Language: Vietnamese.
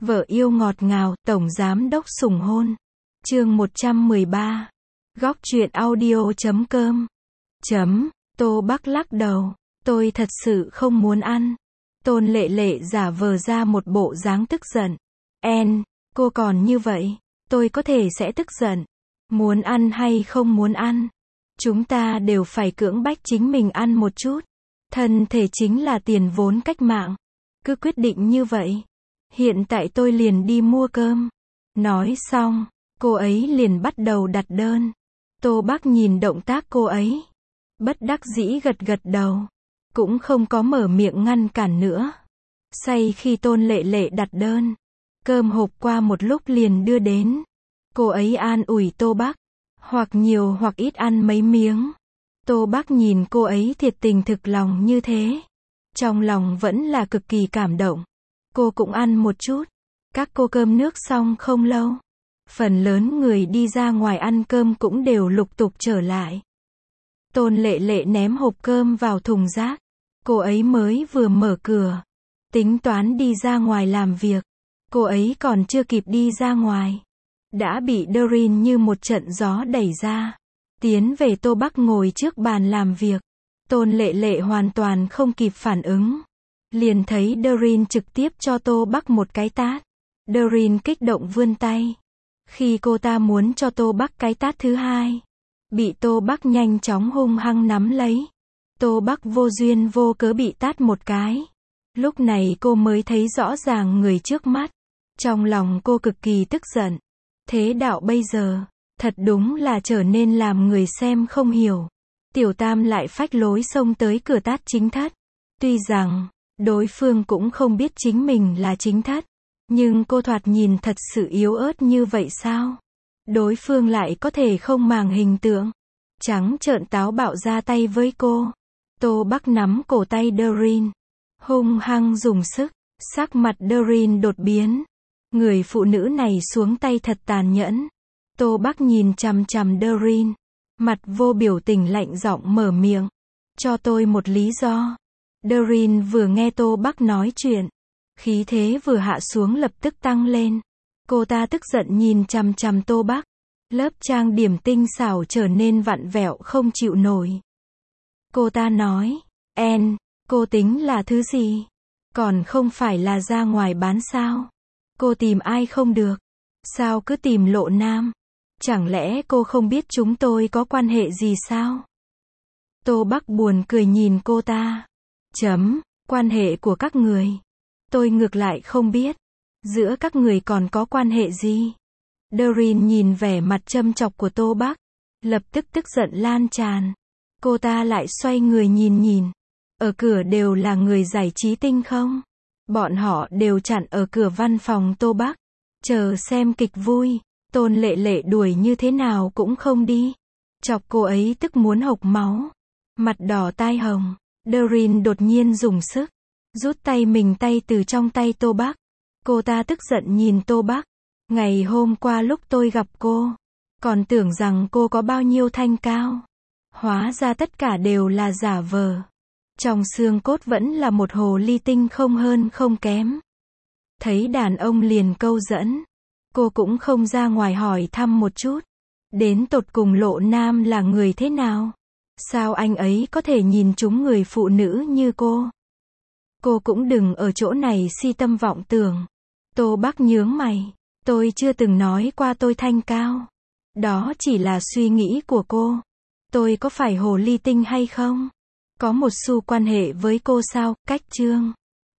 Vợ yêu ngọt ngào, tổng giám đốc sủng hôn. Chương 113. Góc truyện audio.com. Tô Bắc lắc đầu. Tôi thật sự không muốn ăn. Tôn Lệ Lệ giả vờ ra một bộ dáng tức giận. Cô còn như vậy, tôi có thể sẽ tức giận. Muốn ăn hay không muốn ăn? Chúng ta đều phải cưỡng bách chính mình ăn một chút. Thân thể chính là tiền vốn cách mạng. Cứ quyết định như vậy. Hiện tại tôi liền đi mua cơm. Nói xong, cô ấy liền bắt đầu đặt đơn. Tô Bắc nhìn động tác cô ấy. Bất đắc dĩ gật gật đầu. Cũng không có mở miệng ngăn cản nữa. Say khi Tôn Lệ Lệ đặt đơn. Cơm hộp qua một lúc liền đưa đến. Cô ấy an ủi Tô Bắc. Hoặc nhiều hoặc ít ăn mấy miếng. Tô Bắc nhìn cô ấy thiệt tình thực lòng như thế. Trong lòng vẫn là cực kỳ cảm động. Cô cũng ăn một chút. Các cô cơm nước xong không lâu. Phần lớn người đi ra ngoài ăn cơm cũng đều lục tục trở lại. Tôn Lệ Lệ ném hộp cơm vào thùng rác. Cô ấy mới vừa mở cửa. Tính toán đi ra ngoài làm việc. Cô ấy còn chưa kịp đi ra ngoài. Đã bị Doreen như một trận gió đẩy ra. Tiến về Tô Bắc ngồi trước bàn làm việc. Tôn Lệ Lệ hoàn toàn không kịp phản ứng. Liền thấy Doreen trực tiếp cho Tô Bắc một cái tát. Doreen kích động vươn tay. Khi cô ta muốn cho Tô Bắc cái tát thứ hai, bị Tô Bắc nhanh chóng hung hăng nắm lấy. Tô Bắc vô duyên vô cớ bị tát một cái. Lúc này cô mới thấy rõ ràng người trước mắt. Trong lòng cô cực kỳ tức giận. Thế đạo bây giờ, thật đúng là trở nên làm người xem không hiểu. Tiểu Tam lại phách lối xông tới cửa tát chính thất. Tuy rằng, đối phương cũng không biết chính mình là chính thất. Nhưng cô thoạt nhìn thật sự yếu ớt như vậy sao? Đối phương lại có thể không màng hình tượng. Trắng trợn táo bạo ra tay với cô. Tô Bắc nắm cổ tay Doreen. Hung hăng dùng sức. Sắc mặt Doreen đột biến. Người phụ nữ này xuống tay thật tàn nhẫn. Tô Bắc nhìn chằm chằm Doreen. Mặt vô biểu tình lạnh giọng mở miệng. Cho tôi một lý do. Doreen vừa nghe Tô Bắc nói chuyện. Khí thế vừa hạ xuống lập tức tăng lên. Cô ta tức giận nhìn chằm chằm Tô Bắc. Lớp trang điểm tinh xảo trở nên vặn vẹo không chịu nổi. Cô ta nói. Cô tính là thứ gì? Còn không phải là ra ngoài bán sao? Cô tìm ai không được? Sao cứ tìm Lộ Nam? Chẳng lẽ cô không biết chúng tôi có quan hệ gì sao? Tô Bắc buồn cười nhìn cô ta. Quan hệ của các người. Tôi ngược lại không biết. Giữa các người còn có quan hệ gì? Doreen nhìn vẻ mặt châm chọc của Tô Bắc. Lập tức tức giận lan tràn. Cô ta lại xoay người nhìn. Ở cửa đều là người giải trí tinh không? Bọn họ đều chặn ở cửa văn phòng Tô Bắc. Chờ xem kịch vui. Tôn Lệ Lệ đuổi như thế nào cũng không đi. Chọc cô ấy tức muốn hộc máu. Mặt đỏ tai hồng. Doreen đột nhiên dùng sức. Rút tay mình từ trong tay Tô Bắc. Cô ta tức giận nhìn Tô Bắc. Ngày hôm qua lúc tôi gặp cô, còn tưởng rằng cô có bao nhiêu thanh cao. Hóa ra tất cả đều là giả vờ. Trong xương cốt vẫn là một hồ ly tinh không hơn không kém. Thấy đàn ông liền câu dẫn. Cô cũng không ra ngoài hỏi thăm một chút. Đến tột cùng Lộ Nam là người thế nào? Sao anh ấy có thể nhìn trúng người phụ nữ như cô? Cô cũng đừng ở chỗ này si tâm vọng tưởng. Tô Bắc nhướng mày. Tôi chưa từng nói qua tôi thanh cao. Đó chỉ là suy nghĩ của cô. Tôi có phải hồ ly tinh hay không? Có một xu quan hệ với cô sao? Cách chương.